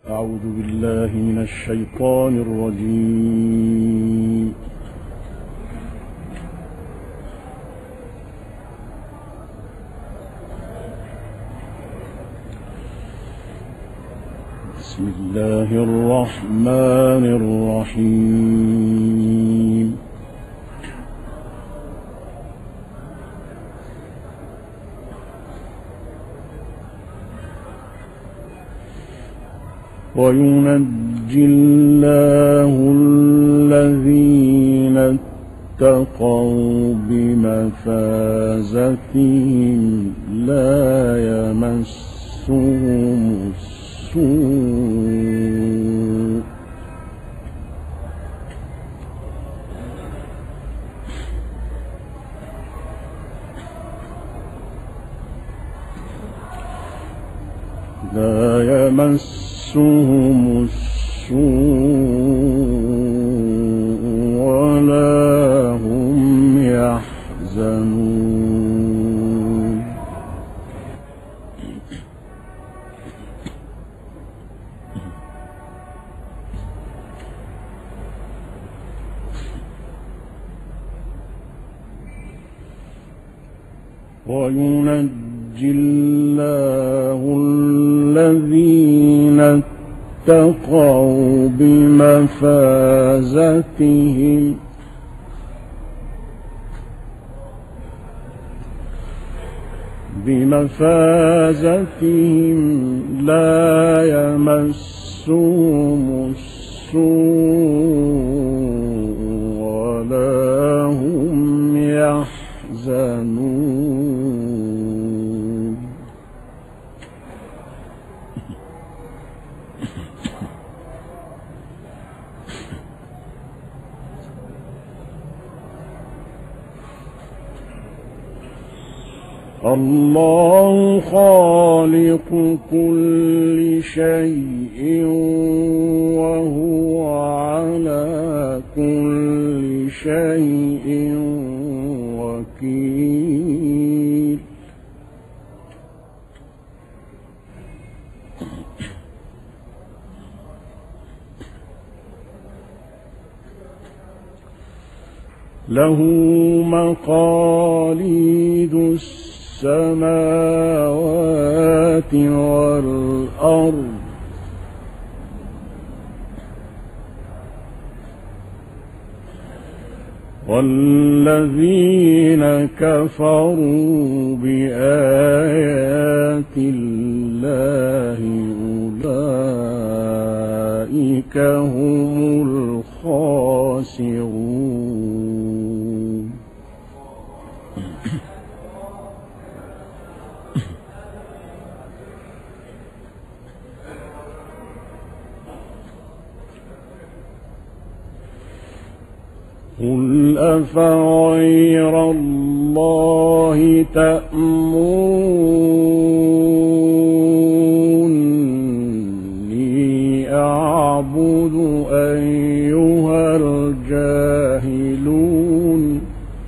أعوذ بالله من الشيطان الرجيم. بسم الله الرحمن الرحيم. وينجي الله الذين اتقوا بمفازتهم لا يمسهم السوء ولا هم يحزنون. وينجي الله الذين اتقوا بمفازتهم لا يمسهم السوء ولا هم يحزنون. الله خالق كل شيء وهو على كل شيء وكيل. له مقاليد السماوات والأرض والذين كفروا بآيات الله أولئك هم الخاسرون. قل أفغير الله تأمروني أعبد أيها الجاهلون.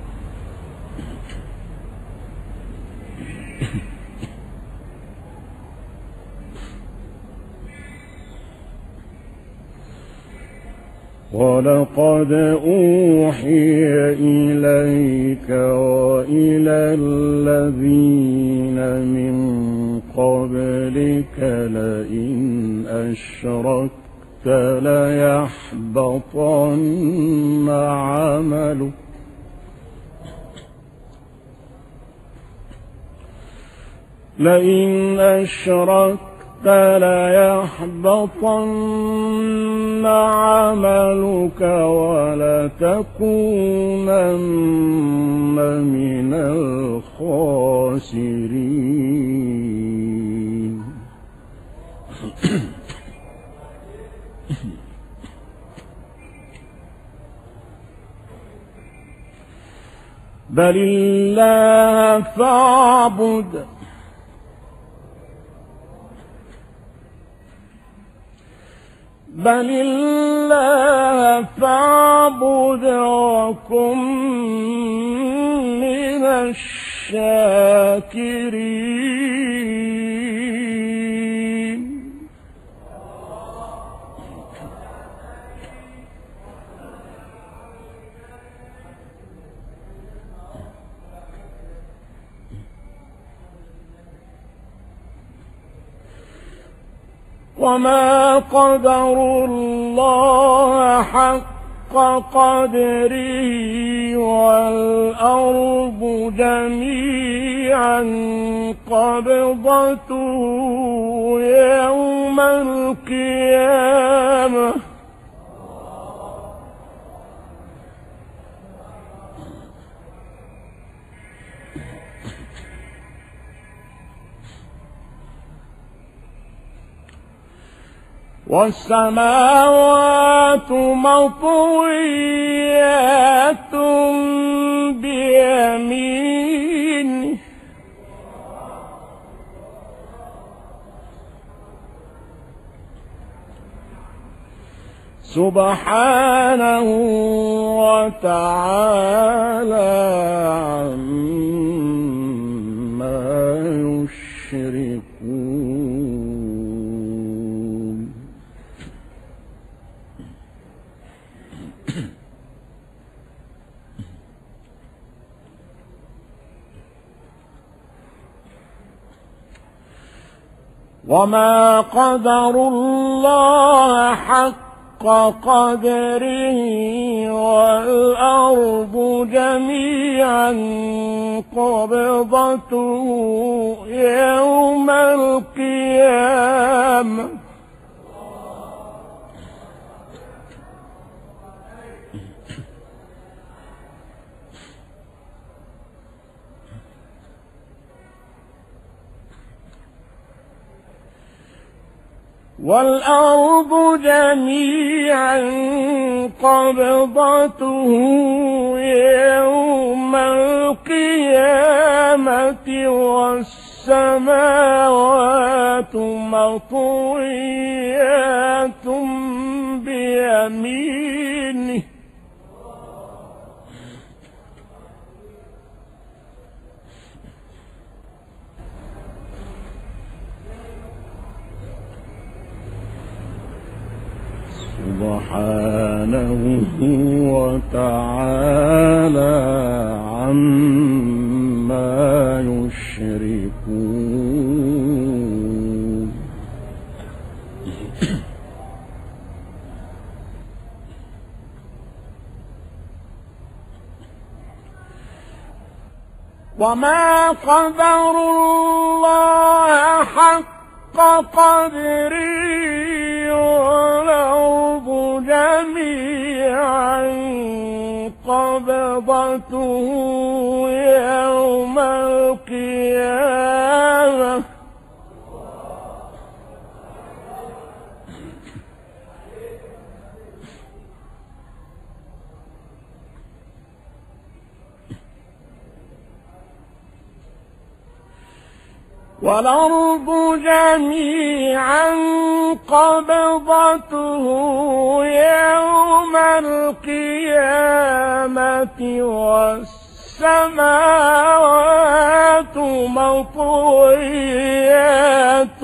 ولقد أوحي إليك وإلى الذين من قبلك لئن أشركت ليحبطن عملك ليحبطن عملك ولتكونن من الخاسرين. بل الله فاعبد وكن من الشاكرين. وما قدروا الله حق قدره والأرض جميعا قبضته يوم القيامة والسماوات مطويات بيمينه سبحانه وتعالى عما يشركون. وما قدروا الله حق قدره والأرض جميعا قبضته يوم القيامة والأرض جميعا قبضته يوم القيامة والسماوات مطويات بيمينه سبحانه وتعالى عما يشركون. وما قدروا الله حق قدره والأرض جميعا قبضته يوم القيامة والأرض جميعا قبضته يوم القيامة والسماوات مطويات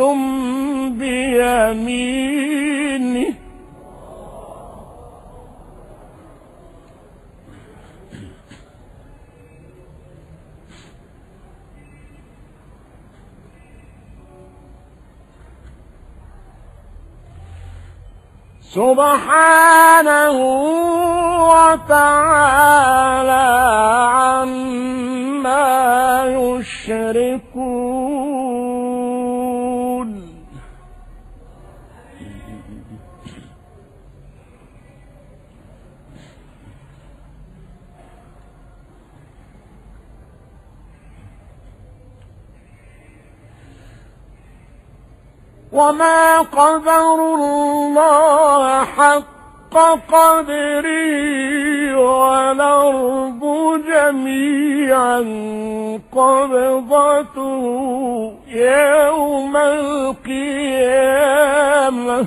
بيمينه سبحانه وتعالى عما يشركون. وما قدروا الله حق قدره والأرض جميعا قبضته يوم القيامة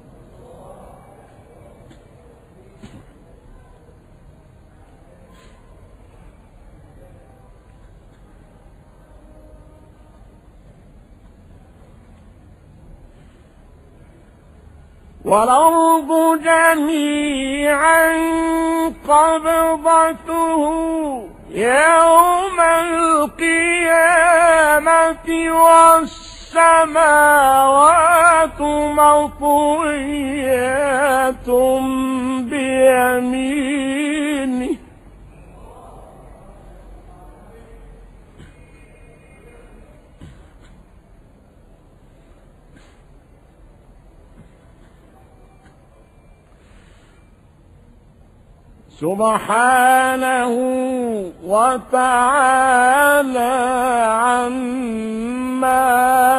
والأرض جميعا قبضته يوم القيامة والسماوات السماوات مطويات بيمينه سبحانه وتعالى عما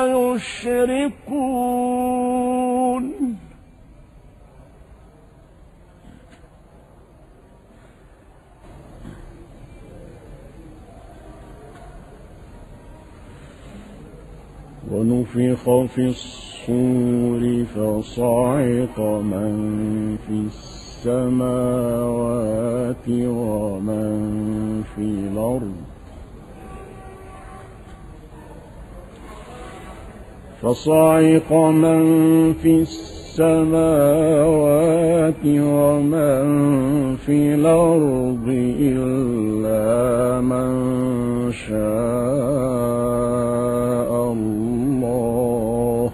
يشركون ونفخ في الصور فصعق من في السماوات ومن في الأرض فصعق من في السماوات ومن في الأرض إلا من شاء الله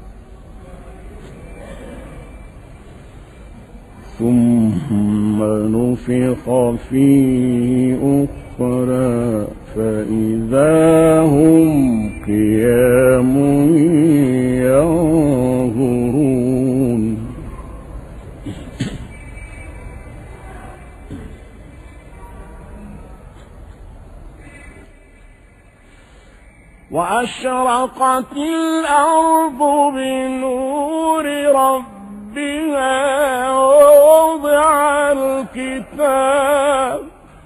ثم نفخ فيه أخرى فإذا هم قيام ينظرون وأشرقت الأرض بنور ربها ووضع الكتاب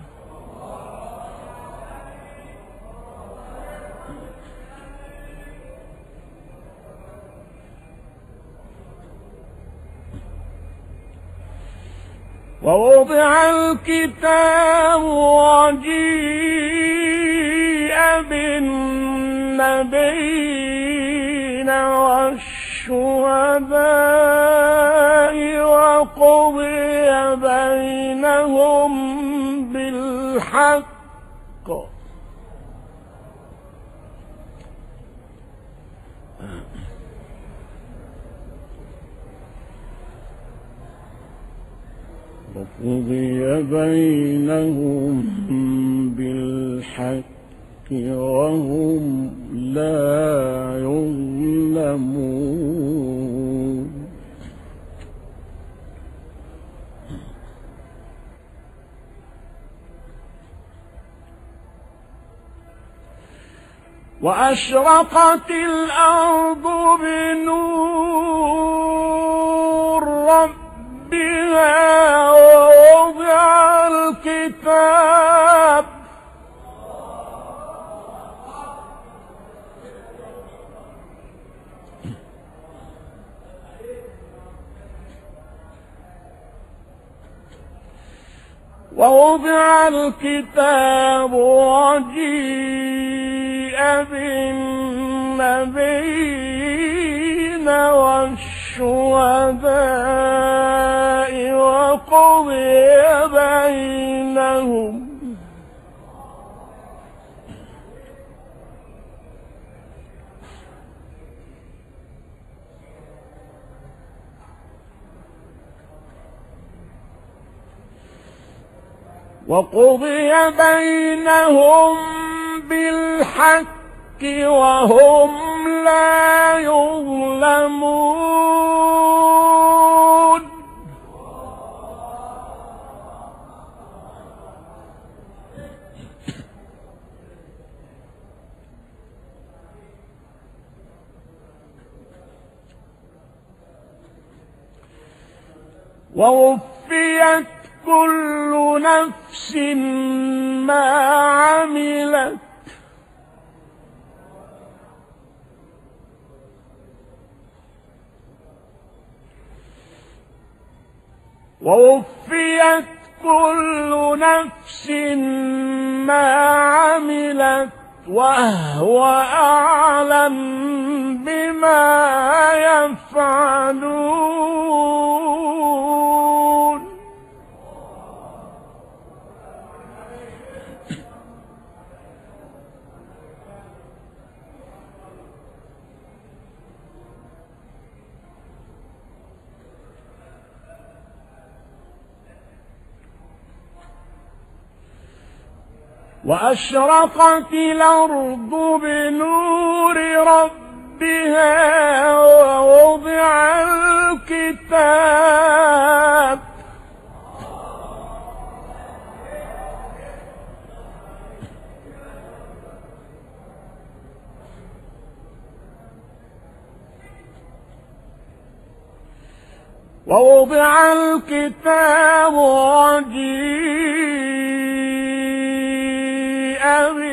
وجيء بالنبيين والشهداء وقضي بينهم بالحق وهم لا يظلمون وأشرقت الأرض بنور ربها ووضع الكتاب وجيء بالنبيين والشهداء وقضي بينهم بالحق وهم لا يظلمون ووفيت كل نفس ما عملت وهو أعلم بما يفعلون وأشرقت الأرض بنور ربها ووضع الكتاب وجيء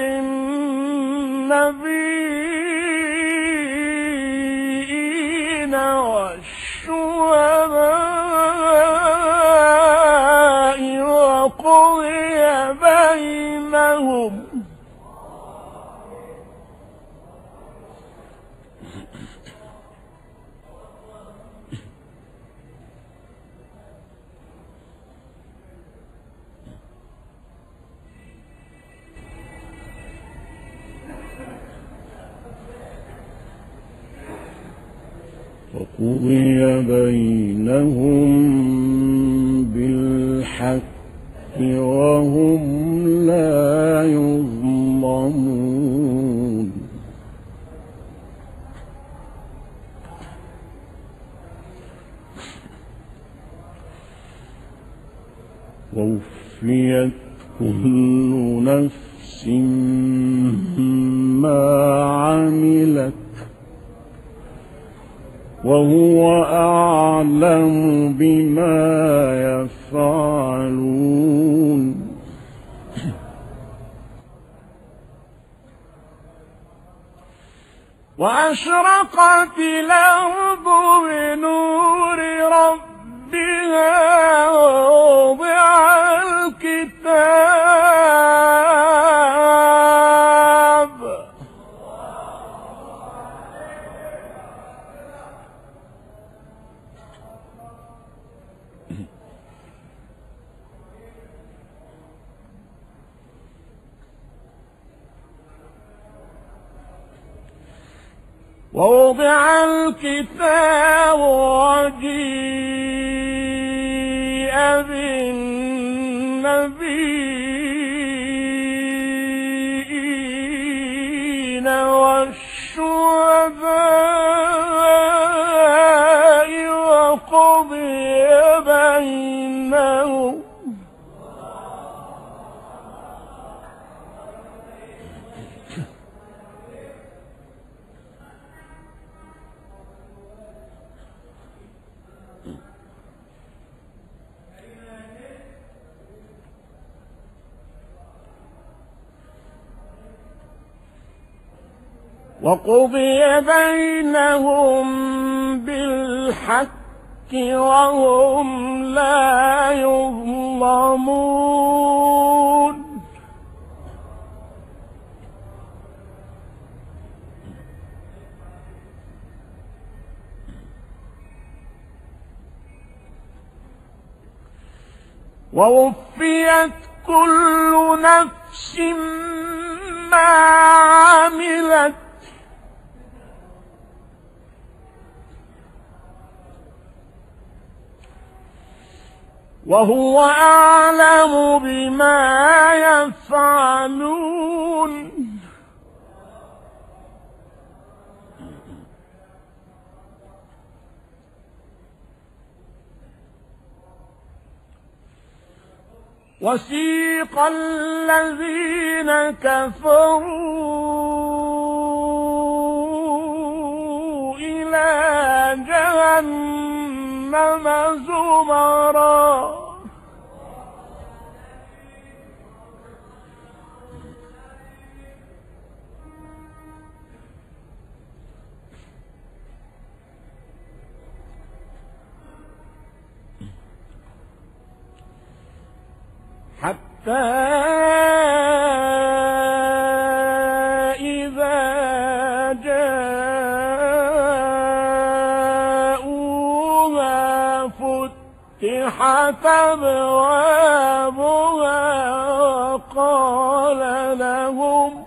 بالنبيين والشهداء وقضي بينهم بالحق وهم لا يظلمون ووفيت كل نفس ما عملت وهو أعلم بما يفعلون وأشرقت الأرض بنور ربها ووضع الكتاب وجيء بالنبيين والشهداء وقضي بينهم بالحق وهم لا يظلمون ووفيت كل نفس ما عملت وهو أعلم بما يفعلون وسيق الذين كفروا إلى جهنم زمرا حتى إذا جاءوها فتحت أبوابها وقال لهم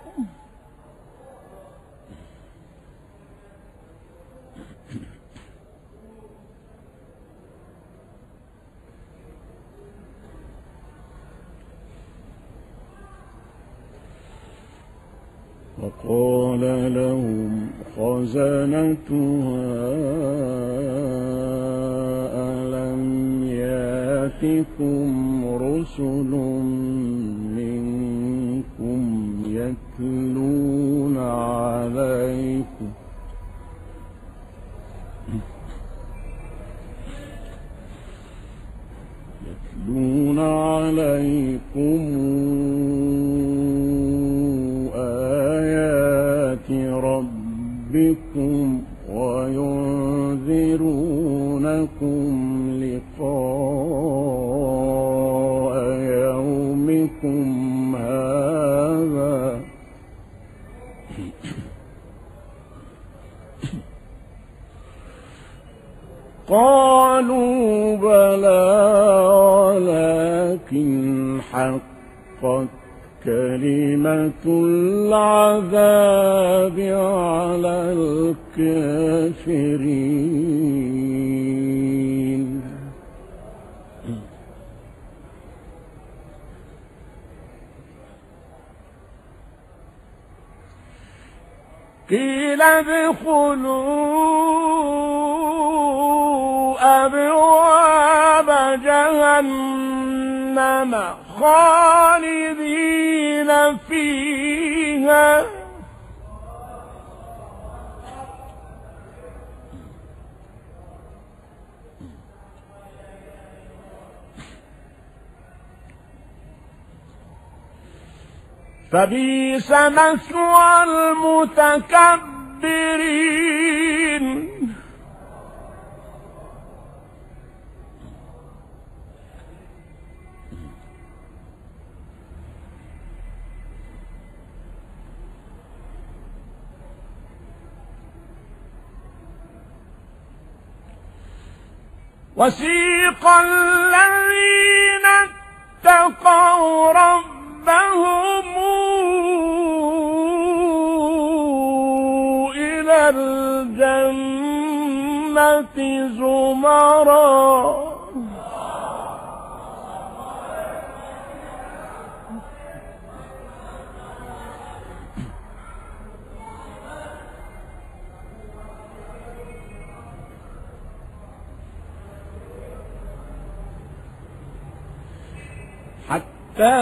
وقال لهم خزنتها ألم يأتكم رسل منكم يتلون عليكم آيات ربكم وينذرونكم لقاء يومكم هذا قالوا بلى ولكن حقت كلمة العذاب على الكافرين قيل ادخلوا أبواب جهنم خالدين فيها فبئس مثوى المتكبرين وسيق الذين اتقوا ربهم إلى الجنة زمرا حتى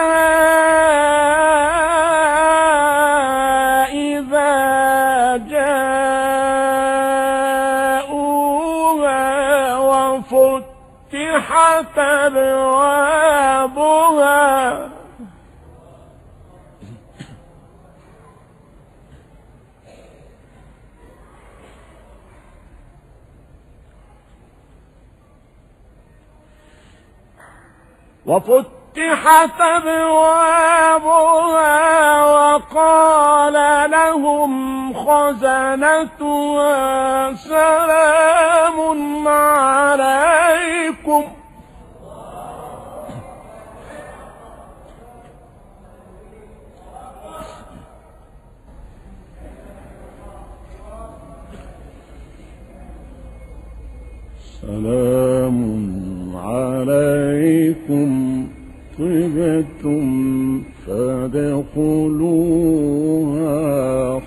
إذا جاءوها وفتحت أبوابها وقال لهم خزنتها سلام عليكم سلام عليكم طبتم فادخلوها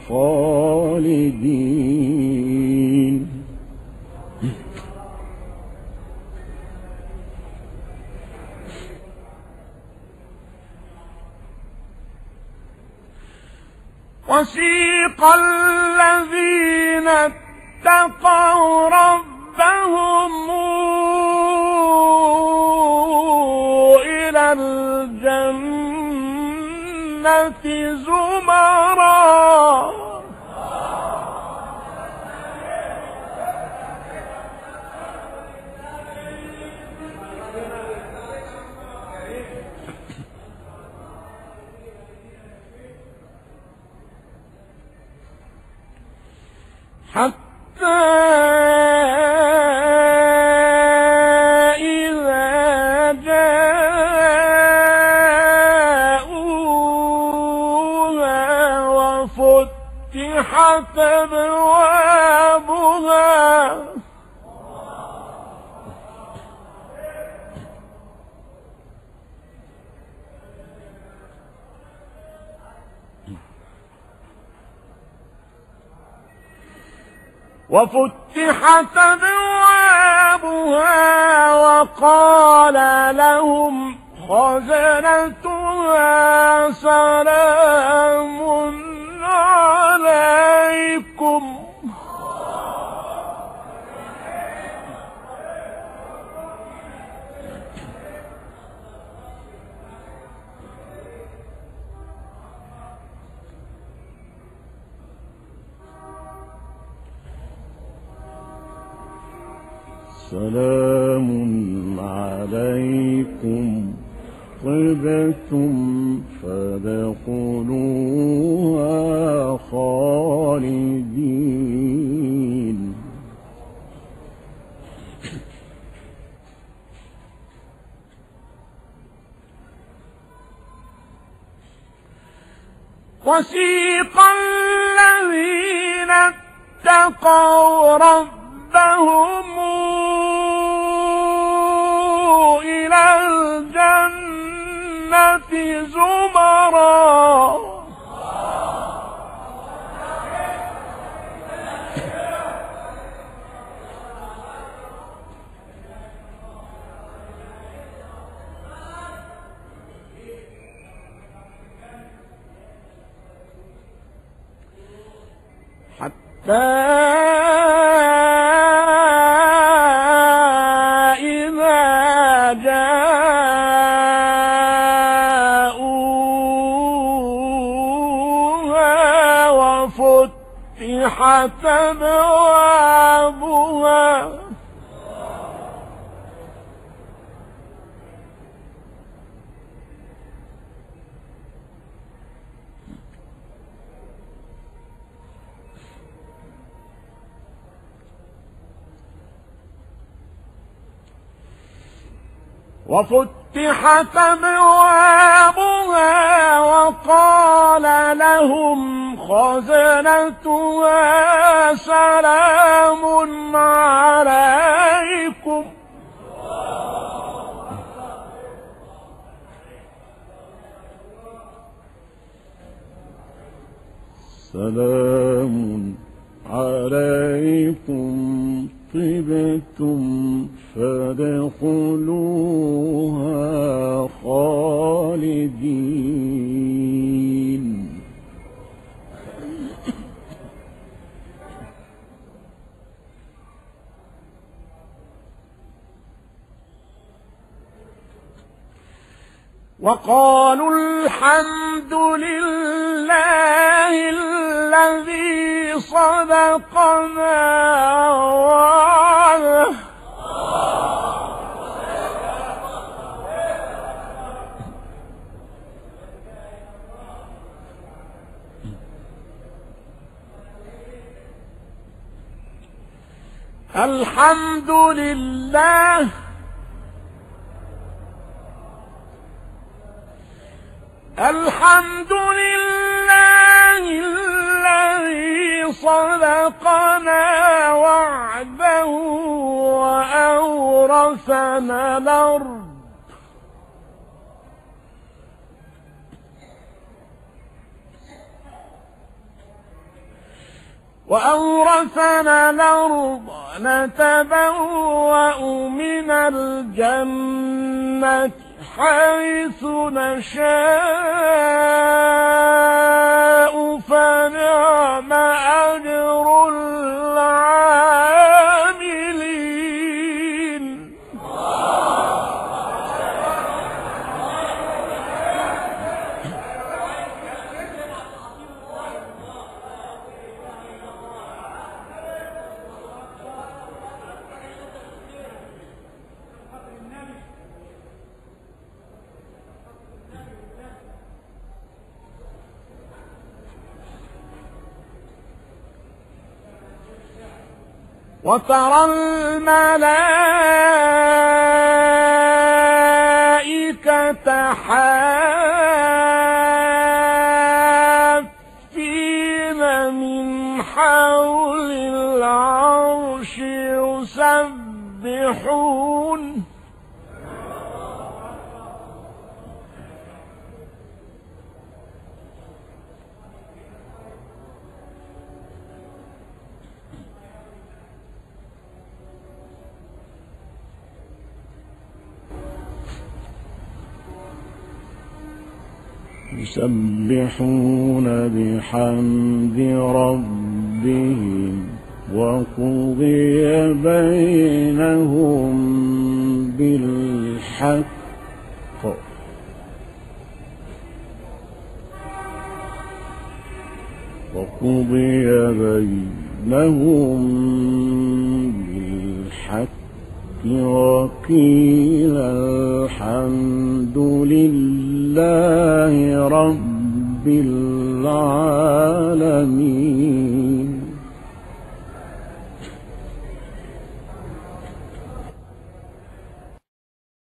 خالدين وسيق الذين اتقوا ربهم إلى الجنة زمرا حتى إذا جاءوها وفتحت أبوابها وفتحت أبوابها وقال لهم خزنتها سلام عليكم. سلام عليكم طبتم فادخلوها خالدين. وسيق الذين اتقوا ربهم إلى الجنة زمرا حتى إذا جاءوها وفتحت أبوابها وقال لهم خزنتها سلام عليكم. سلام عليكم طبتم فادخلوها خالدين. وقالوا الحمد لله الذي صدقنا وعده الحمد لله الذي صدقنا وعده وأورثنا الأرض نتبوأ من الجنة حيث نشاء فنعم أجر العاملين. وترى الملائكة حافين من حول العرش يسبحون يسبحون بحمد ربهم وقضي بينهم بالحق وقيل الحمد لله رب العالمين.